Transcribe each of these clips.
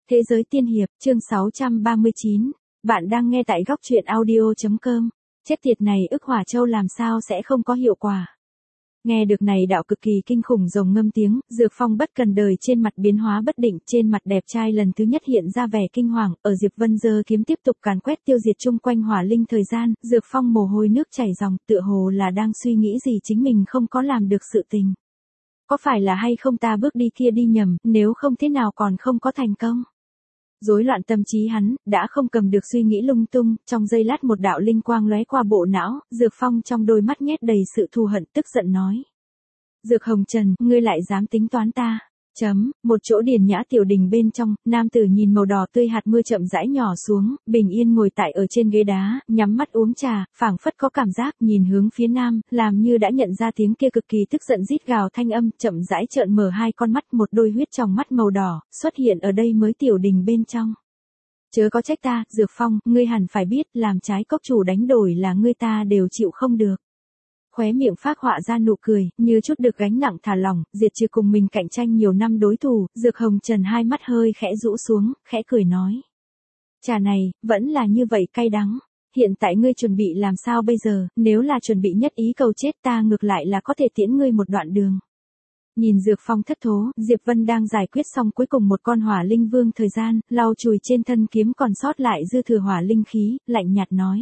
Thế giới tiên hiệp, chương 639. Bạn đang nghe tại góc truyện audio.com. Chết tiệt này, ức hỏa châu làm sao sẽ không có hiệu quả. Nghe được này đạo cực kỳ kinh khủng rồng ngâm tiếng, Dược Phong bất cần đời trên mặt biến hóa bất định, trên mặt đẹp trai lần thứ nhất hiện ra vẻ kinh hoàng, ở Diệp Vân giơ kiếm tiếp tục càn quét tiêu diệt chung quanh hỏa linh thời gian, Dược Phong mồ hôi nước chảy ròng, tựa hồ là đang suy nghĩ gì chính mình không có làm được sự tình. Có phải là hay không ta bước đi kia đi nhầm, nếu không thế nào còn không có thành công. Rối loạn tâm trí hắn, đã không cầm được suy nghĩ lung tung, trong giây lát một đạo linh quang lóe qua bộ não, Dược Phong trong đôi mắt nhét đầy sự thù hận, tức giận nói. Dược Hồng Trần, ngươi lại dám tính toán ta. Một chỗ điền nhã tiểu đình bên trong, nam tử nhìn màu đỏ tươi hạt mưa chậm rãi nhỏ xuống, bình yên ngồi tại ở trên ghế đá, nhắm mắt uống trà, phảng phất có cảm giác nhìn hướng phía nam, làm như đã nhận ra tiếng kia cực kỳ tức giận rít gào thanh âm, chậm rãi trợn mở hai con mắt, một đôi huyết trong mắt màu đỏ, xuất hiện ở đây mới tiểu đình bên trong. Chớ có trách ta, Dược Phong, ngươi hẳn phải biết, làm trái cốc chủ đánh đổi là ngươi ta đều chịu không được. Khóe miệng phác họa ra nụ cười, như chút được gánh nặng thả lỏng, diệt trừ cùng mình cạnh tranh nhiều năm đối thủ, Dược Hồng Trần hai mắt hơi khẽ rũ xuống, khẽ cười nói. Trà này, vẫn là như vậy cay đắng. Hiện tại ngươi chuẩn bị làm sao bây giờ, nếu là chuẩn bị nhất ý cầu chết ta ngược lại là có thể tiễn ngươi một đoạn đường. Nhìn Dược Phong thất thố, Diệp Vân đang giải quyết xong cuối cùng một con hỏa linh vương thời gian, lau chùi trên thân kiếm còn sót lại dư thừa hỏa linh khí, lạnh nhạt nói.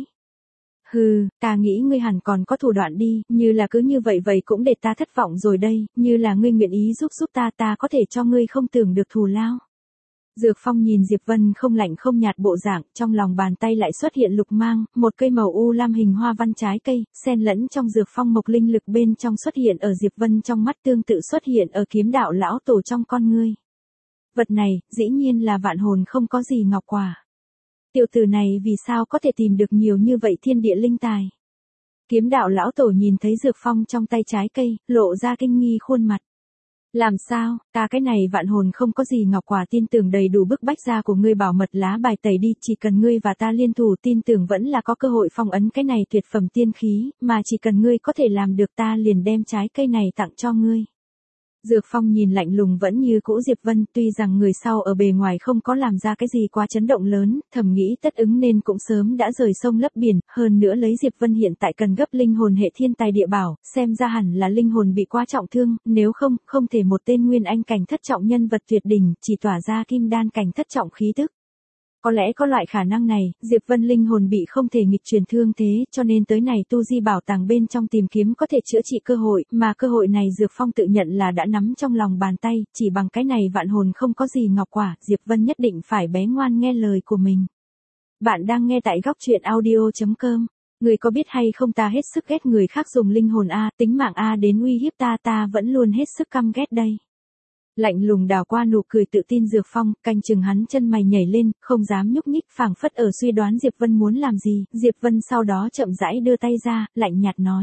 Hừ, ta nghĩ ngươi hẳn còn có thủ đoạn đi, như là cứ như vậy cũng để ta thất vọng rồi đây, như là ngươi nguyện ý giúp ta có thể cho ngươi không tưởng được thù lao. Dược Phong nhìn Diệp Vân không lạnh không nhạt bộ dạng, trong lòng bàn tay lại xuất hiện lục mang, một cây màu u lam hình hoa văn trái cây, xen lẫn trong Dược Phong mộc linh lực bên trong xuất hiện ở Diệp Vân trong mắt tương tự xuất hiện ở kiếm đạo lão tổ trong con ngươi. Vật này, dĩ nhiên là vạn hồn không có gì ngọc quả. Tiểu tử này vì sao có thể tìm được nhiều như vậy thiên địa linh tài? Kiếm đạo lão tổ nhìn thấy Dược Phong trong tay trái cây, lộ ra kinh nghi khuôn mặt. Làm sao, ta cái này vạn hồn không có gì ngọc quả tin tưởng đầy đủ bức bách ra của ngươi bảo mật lá bài tẩy đi, chỉ cần ngươi và ta liên thủ tin tưởng vẫn là có cơ hội phong ấn cái này tuyệt phẩm tiên khí, mà chỉ cần ngươi có thể làm được ta liền đem trái cây này tặng cho ngươi. Dược Phong nhìn lạnh lùng vẫn như cũ Diệp Vân, tuy rằng người sau ở bề ngoài không có làm ra cái gì quá chấn động lớn, thầm nghĩ tất ứng nên cũng sớm đã rời sông lấp biển, hơn nữa lấy Diệp Vân hiện tại cần gấp linh hồn hệ thiên tài địa bảo, xem ra hẳn là linh hồn bị quá trọng thương, nếu không thể một tên nguyên anh cảnh thất trọng nhân vật tuyệt đỉnh, chỉ tỏa ra kim đan cảnh thất trọng khí tức. Có lẽ có loại khả năng này, Diệp Vân linh hồn bị không thể nghịch truyền thương thế, cho nên tới này tu di bảo tàng bên trong tìm kiếm có thể chữa trị cơ hội, mà cơ hội này Dược Phong tự nhận là đã nắm trong lòng bàn tay, chỉ bằng cái này vạn hồn không có gì ngọc quả, Diệp Vân nhất định phải bé ngoan nghe lời của mình. Bạn đang nghe tại góc truyện audio.com. Người có biết hay không ta hết sức ghét người khác dùng linh hồn A, tính mạng A đến uy hiếp ta vẫn luôn hết sức căm ghét đây. Lạnh lùng đào qua nụ cười tự tin Dược Phong, canh chừng hắn chân mày nhảy lên, không dám nhúc nhích, phảng phất ở suy đoán Diệp Vân muốn làm gì, Diệp Vân sau đó chậm rãi đưa tay ra, lạnh nhạt nói.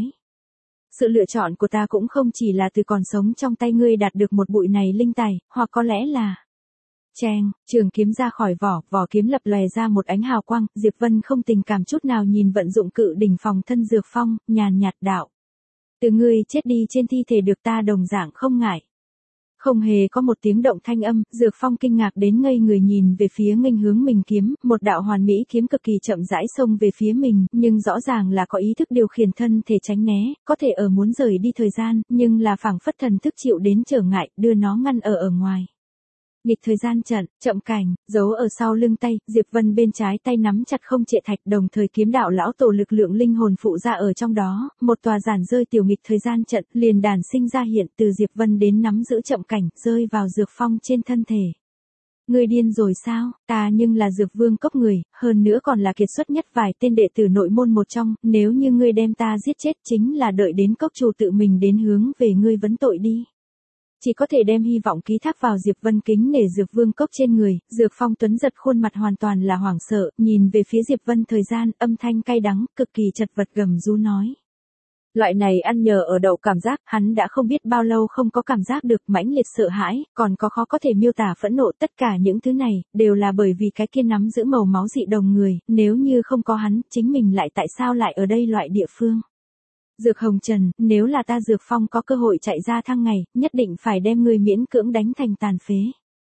Sự lựa chọn của ta cũng không chỉ là từ còn sống trong tay ngươi đạt được một bụi này linh tài, hoặc có lẽ là... Cheng, trường kiếm ra khỏi vỏ kiếm lập lòe ra một ánh hào quang, Diệp Vân không tình cảm chút nào nhìn vận dụng cự đỉnh phòng thân Dược Phong, nhàn nhạt đạo. Từ ngươi chết đi trên thi thể được ta đồng dạng không ngại. Không hề có một tiếng động thanh âm, Dược Phong kinh ngạc đến ngây người nhìn về phía nghênh hướng mình kiếm, một đạo hoàn mỹ kiếm cực kỳ chậm rãi xông về phía mình, nhưng rõ ràng là có ý thức điều khiển thân thể tránh né, có thể ở muốn rời đi thời gian, nhưng là phảng phất thần thức chịu đến trở ngại, đưa nó ngăn ở ngoài. Nghịch thời gian trận, chậm cảnh, giấu ở sau lưng tay, Diệp Vân bên trái tay nắm chặt không trệ thạch, đồng thời kiếm đạo lão tổ lực lượng linh hồn phụ ra ở trong đó, một tòa giản rơi tiểu nghịch thời gian trận, liền đàn sinh ra hiện từ Diệp Vân đến nắm giữ chậm cảnh, rơi vào Dược Phong trên thân thể. Ngươi điên rồi sao, ta nhưng là Dược Vương cốc người, hơn nữa còn là kiệt xuất nhất vài tên đệ tử nội môn một trong, nếu như ngươi đem ta giết chết chính là đợi đến cốc chủ tự mình đến hướng về ngươi vấn tội đi. Chỉ có thể đem hy vọng ký thác vào Diệp Vân kính nể Dược Vương cốc trên người, Dược Phong tuấn giật khuôn mặt hoàn toàn là hoảng sợ, nhìn về phía Diệp Vân thời gian, âm thanh cay đắng, cực kỳ chật vật gầm rú nói. Loại này ăn nhờ ở đậu cảm giác, hắn đã không biết bao lâu không có cảm giác được mãnh liệt sợ hãi, còn có khó có thể miêu tả phẫn nộ, tất cả những thứ này, đều là bởi vì cái kia nắm giữ màu máu dị đồng người, nếu như không có hắn, chính mình lại tại sao lại ở đây loại địa phương. Dược Hồng Trần, nếu là ta Dược Phong có cơ hội chạy ra thăng ngày, nhất định phải đem ngươi miễn cưỡng đánh thành tàn phế.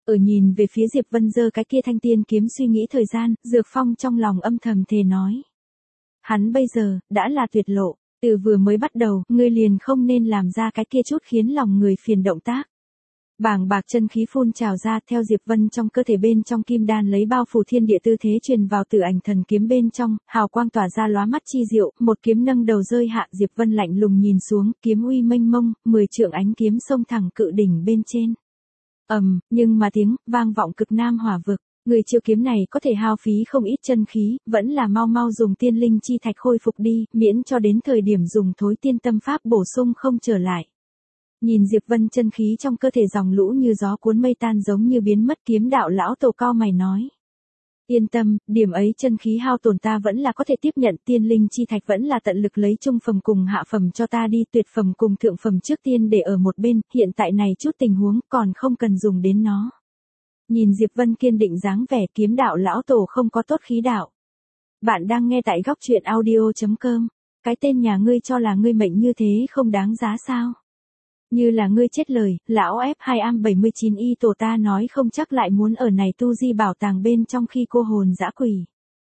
Ở nhìn về phía Diệp Vân giơ cái kia thanh tiên kiếm suy nghĩ thời gian, Dược Phong trong lòng âm thầm thề nói. Hắn bây giờ, đã là tuyệt lộ, từ vừa mới bắt đầu, ngươi liền không nên làm ra cái kia chút khiến lòng người phiền động tác. Bàng bạc chân khí phun trào ra theo Diệp Vân trong cơ thể bên trong kim đan lấy bao phủ thiên địa tư thế truyền vào Tử Ảnh Thần Kiếm bên trong, hào quang tỏa ra lóa mắt chi diệu, một kiếm nâng đầu rơi hạ, Diệp Vân lạnh lùng nhìn xuống, kiếm uy mênh mông, 10 trượng ánh kiếm xông thẳng cự đỉnh bên trên. Nhưng mà tiếng vang vọng cực nam hỏa vực, người chiêu kiếm này có thể hao phí không ít chân khí, vẫn là mau mau dùng tiên linh chi thạch khôi phục đi, miễn cho đến thời điểm dùng thối tiên tâm pháp bổ sung không trở lại. Nhìn Diệp Vân chân khí trong cơ thể dòng lũ như gió cuốn mây tan giống như biến mất, kiếm đạo lão tổ cao mày nói. Yên tâm, điểm ấy chân khí hao tổn ta vẫn là có thể tiếp nhận, tiên linh chi thạch vẫn là tận lực lấy trung phẩm cùng hạ phẩm cho ta đi, tuyệt phẩm cùng thượng phẩm trước tiên để ở một bên, hiện tại này chút tình huống còn không cần dùng đến nó. Nhìn Diệp Vân kiên định dáng vẻ, kiếm đạo lão tổ không có tốt khí đạo. Bạn đang nghe tại góc truyện audio.com, cái tên nhà ngươi cho là ngươi mệnh như thế không đáng giá sao? Như là ngươi chết lời, lão F2am79y tổ ta nói không chắc lại muốn ở này tu di bảo tàng bên trong khi cô hồn dã quỷ.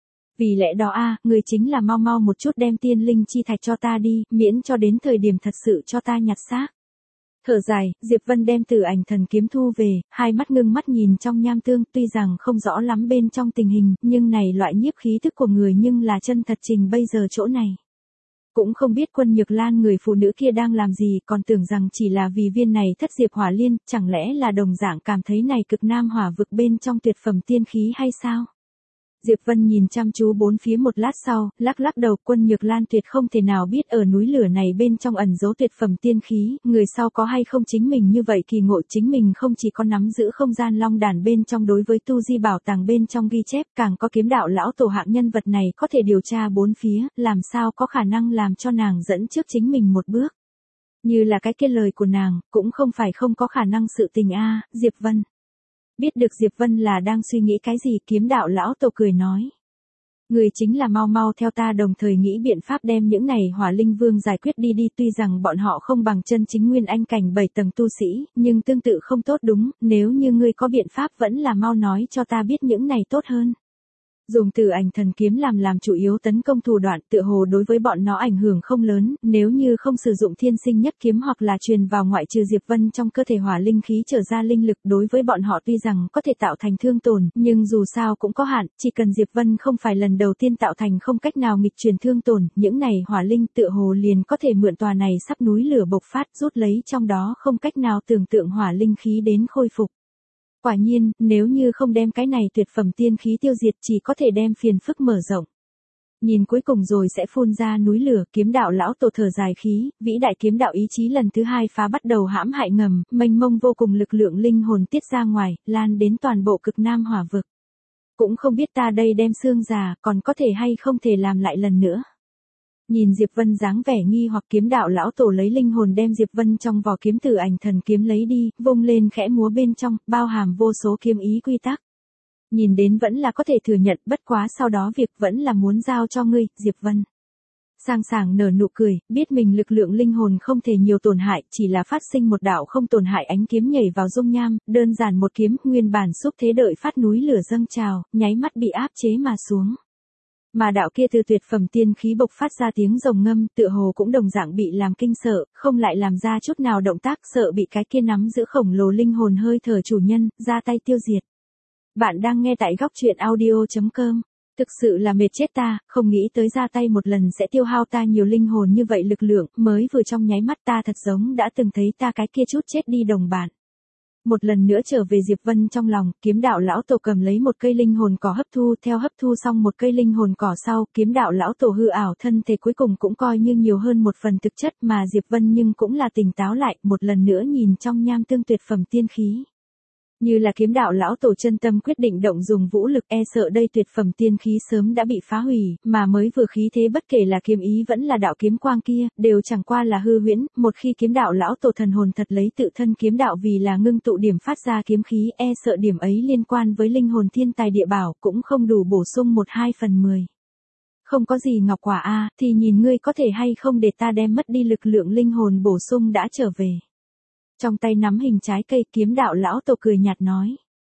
Vì lẽ đó ngươi chính là mau mau một chút đem tiên linh chi thạch cho ta đi, miễn cho đến thời điểm thật sự cho ta nhặt xác. Thở dài, Diệp Vân đem Tử Ảnh Thần Kiếm thu về, hai mắt ngưng mắt nhìn trong nham tương, tuy rằng không rõ lắm bên trong tình hình, nhưng này loại nhiếp khí thức của người nhưng là chân thật trình bây giờ chỗ này. Cũng không biết Quân Nhược Lan người phụ nữ kia đang làm gì, còn tưởng rằng chỉ là vì viên này thất diệp hỏa liên, chẳng lẽ là đồng dạng cảm thấy này cực nam hỏa vực bên trong tuyệt phẩm tiên khí hay sao? Diệp Vân nhìn chăm chú bốn phía một lát sau, lắc lắc đầu, Quân Nhược Lan tuyệt không thể nào biết ở núi lửa này bên trong ẩn giấu tuyệt phẩm tiên khí, người sau có hay không chính mình như vậy kỳ ngộ, chính mình không chỉ có nắm giữ không gian long đàn bên trong đối với tu di bảo tàng bên trong ghi chép, càng có kiếm đạo lão tổ hạng nhân vật này có thể điều tra bốn phía, làm sao có khả năng làm cho nàng dẫn trước chính mình một bước. Như là cái kia lời của nàng, cũng không phải không có khả năng sự tình Diệp Vân. Biết được Diệp Vân là đang suy nghĩ cái gì, kiếm đạo lão tổ cười nói. Người chính là mau mau theo ta đồng thời nghĩ biện pháp đem những này hỏa linh vương giải quyết đi, tuy rằng bọn họ không bằng chân chính nguyên anh cảnh 7 tầng tu sĩ, nhưng tương tự không tốt đúng, nếu như ngươi có biện pháp vẫn là mau nói cho ta biết những này tốt hơn. Dùng Tử Ảnh Thần Kiếm làm chủ yếu tấn công thủ đoạn, tựa hồ đối với bọn nó ảnh hưởng không lớn, nếu như không sử dụng thiên sinh nhất kiếm hoặc là truyền vào ngoại trừ Diệp Vân trong cơ thể hỏa linh khí trở ra linh lực, đối với bọn họ tuy rằng có thể tạo thành thương tổn, nhưng dù sao cũng có hạn, chỉ cần Diệp Vân không phải lần đầu tiên tạo thành không cách nào nghịch truyền thương tổn, những này hỏa linh tựa hồ liền có thể mượn tòa này sắp núi lửa bộc phát rút lấy trong đó không cách nào tưởng tượng hỏa linh khí đến khôi phục. Quả nhiên, nếu như không đem cái này tuyệt phẩm tiên khí tiêu diệt chỉ có thể đem phiền phức mở rộng. Nhìn cuối cùng rồi sẽ phun ra núi lửa, kiếm đạo lão tổ thở dài khí, vĩ đại kiếm đạo ý chí lần thứ hai phá bắt đầu hãm hại ngầm, mênh mông vô cùng lực lượng linh hồn tiết ra ngoài, lan đến toàn bộ cực nam hỏa vực. Cũng không biết ta đây đem xương già, còn có thể hay không thể làm lại lần nữa. Nhìn Diệp Vân dáng vẻ nghi hoặc, kiếm đạo lão tổ lấy linh hồn đem Diệp Vân trong vỏ kiếm Tử Ảnh Thần Kiếm lấy đi, vung lên khẽ múa bên trong, bao hàm vô số kiếm ý quy tắc. Nhìn đến vẫn là có thể thừa nhận, bất quá sau đó việc vẫn là muốn giao cho ngươi, Diệp Vân. Sang sảng nở nụ cười, biết mình lực lượng linh hồn không thể nhiều tổn hại, chỉ là phát sinh một đạo không tổn hại ánh kiếm nhảy vào dung nham, đơn giản một kiếm, nguyên bản xúc thế đợi phát núi lửa dâng trào, nháy mắt bị áp chế mà xuống. Mà đạo kia từ tuyệt phẩm tiên khí bộc phát ra tiếng rồng ngâm, tựa hồ cũng đồng dạng bị làm kinh sợ, không lại làm ra chút nào động tác, sợ bị cái kia nắm giữ khổng lồ linh hồn hơi thở chủ nhân, ra tay tiêu diệt. Bạn đang nghe tại góc truyện audio.com. Thực sự là mệt chết ta, không nghĩ tới ra tay một lần sẽ tiêu hao ta nhiều linh hồn như vậy, lực lượng, mới vừa trong nháy mắt ta thật giống đã từng thấy ta cái kia chút chết đi đồng bạn. Một lần nữa trở về Diệp Vân trong lòng, kiếm đạo lão tổ cầm lấy một cây linh hồn cỏ hấp thu, theo hấp thu xong một cây linh hồn cỏ sau, kiếm đạo lão tổ hư ảo thân thể cuối cùng cũng coi như nhiều hơn một phần thực chất, mà Diệp Vân nhưng cũng là tỉnh táo lại, một lần nữa nhìn trong nham tương tuyệt phẩm tiên khí. Như là kiếm đạo lão tổ chân tâm quyết định động dùng vũ lực, sợ đây tuyệt phẩm tiên khí sớm đã bị phá hủy, mà mới vừa khí thế bất kể là kiếm ý vẫn là đạo kiếm quang kia, đều chẳng qua là hư huyễn, một khi kiếm đạo lão tổ thần hồn thật lấy tự thân kiếm đạo vì là ngưng tụ điểm phát ra kiếm khí, sợ điểm ấy liên quan với linh hồn thiên tài địa bảo cũng không đủ bổ sung 1/2/10. Không có gì ngọc quả thì nhìn ngươi có thể hay không để ta đem mất đi lực lượng linh hồn bổ sung đã trở về. Trong tay nắm hình trái cây, kiếm đạo lão tổ cười nhạt nói.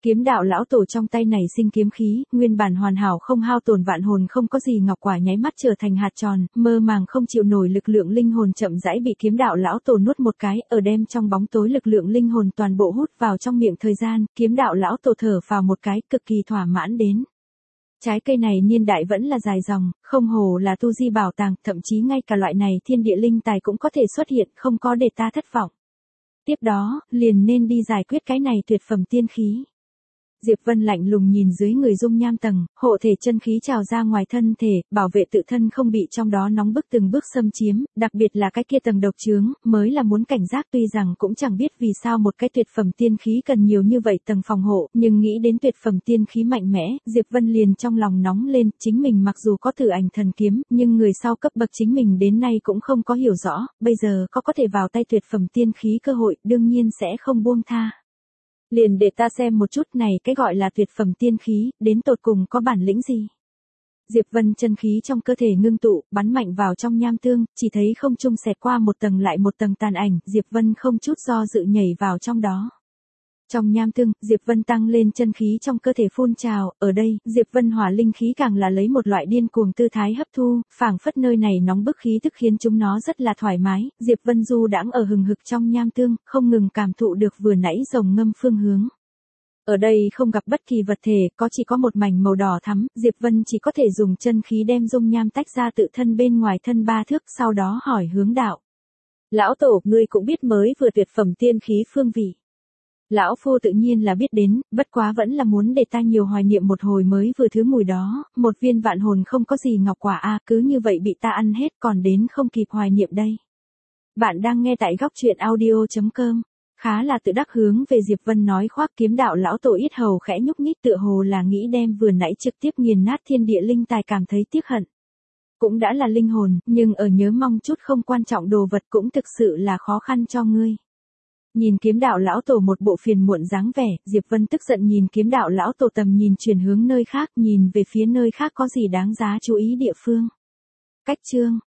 Kiếm đạo lão tổ trong tay này sinh kiếm khí, nguyên bản hoàn hảo không hao tổn vạn hồn không có gì ngọc quả nháy mắt trở thành hạt tròn, mơ màng không chịu nổi lực lượng linh hồn chậm rãi bị kiếm đạo lão tổ nuốt một cái, ở đem trong bóng tối lực lượng linh hồn toàn bộ hút vào trong miệng thời gian, kiếm đạo lão tổ thở vào một cái cực kỳ thỏa mãn đến. Trái cây này niên đại vẫn là dài dòng, không hồ là tu di bảo tàng, thậm chí ngay cả loại này thiên địa linh tài cũng có thể xuất hiện, không có để ta thất vọng. Tiếp đó, liền nên đi giải quyết cái này tuyệt phẩm tiên khí. Diệp Vân lạnh lùng nhìn dưới người dung nham tầng, hộ thể chân khí trào ra ngoài thân thể, bảo vệ tự thân không bị trong đó nóng bức từng bước xâm chiếm, đặc biệt là cái kia tầng độc chướng, mới là muốn cảnh giác tuy rằng cũng chẳng biết vì sao một cái tuyệt phẩm tiên khí cần nhiều như vậy tầng phòng hộ, nhưng nghĩ đến tuyệt phẩm tiên khí mạnh mẽ, Diệp Vân liền trong lòng nóng lên, chính mình mặc dù có Tử Ảnh Thần Kiếm, nhưng người sau cấp bậc chính mình đến nay cũng không có hiểu rõ, bây giờ có thể vào tay tuyệt phẩm tiên khí cơ hội, đương nhiên sẽ không buông tha. Liền để ta xem một chút này cái gọi là tuyệt phẩm tiên khí, đến tột cùng có bản lĩnh gì. Diệp Vân chân khí trong cơ thể ngưng tụ, bắn mạnh vào trong nham tương, chỉ thấy không trung xẹt qua một tầng lại một tầng tàn ảnh, Diệp Vân không chút do dự nhảy vào trong đó. Trong nham tương, Diệp Vân tăng lên chân khí trong cơ thể phun trào, ở đây, Diệp Vân hỏa linh khí càng là lấy một loại điên cuồng tư thái hấp thu, phảng phất nơi này nóng bức khí tức khiến chúng nó rất là thoải mái, Diệp Vân du đãng ở hừng hực trong nham tương, không ngừng cảm thụ được vừa nãy rồng ngâm phương hướng. Ở đây không gặp bất kỳ vật thể, chỉ có một mảnh màu đỏ thắm, Diệp Vân chỉ có thể dùng chân khí đem dung nham tách ra tự thân bên ngoài thân 3 thước, sau đó hỏi hướng đạo. Lão tổ, ngươi cũng biết mới vừa tuyệt phẩm tiên khí phương vị. Lão phu tự nhiên là biết đến, bất quá vẫn là muốn để ta nhiều hoài niệm một hồi mới vừa thứ mùi đó, một viên vạn hồn không có gì ngọc quả a, cứ như vậy bị ta ăn hết còn đến không kịp hoài niệm đây. Bạn đang nghe tại góc truyện audio.com. Khá là tự đắc hướng về Diệp Vân nói khoác, kiếm đạo lão tổ yết hầu khẽ nhúc nhích tựa hồ là nghĩ đem vừa nãy trực tiếp nghiền nát thiên địa linh tài cảm thấy tiếc hận. Cũng đã là linh hồn, nhưng ở nhớ mong chút không quan trọng đồ vật cũng thực sự là khó khăn cho ngươi. Nhìn kiếm đạo lão tổ một bộ phiền muộn dáng vẻ, Diệp Vân tức giận nhìn kiếm đạo lão tổ tầm nhìn chuyển hướng nơi khác, nhìn về phía nơi khác có gì đáng giá chú ý địa phương. Cách chương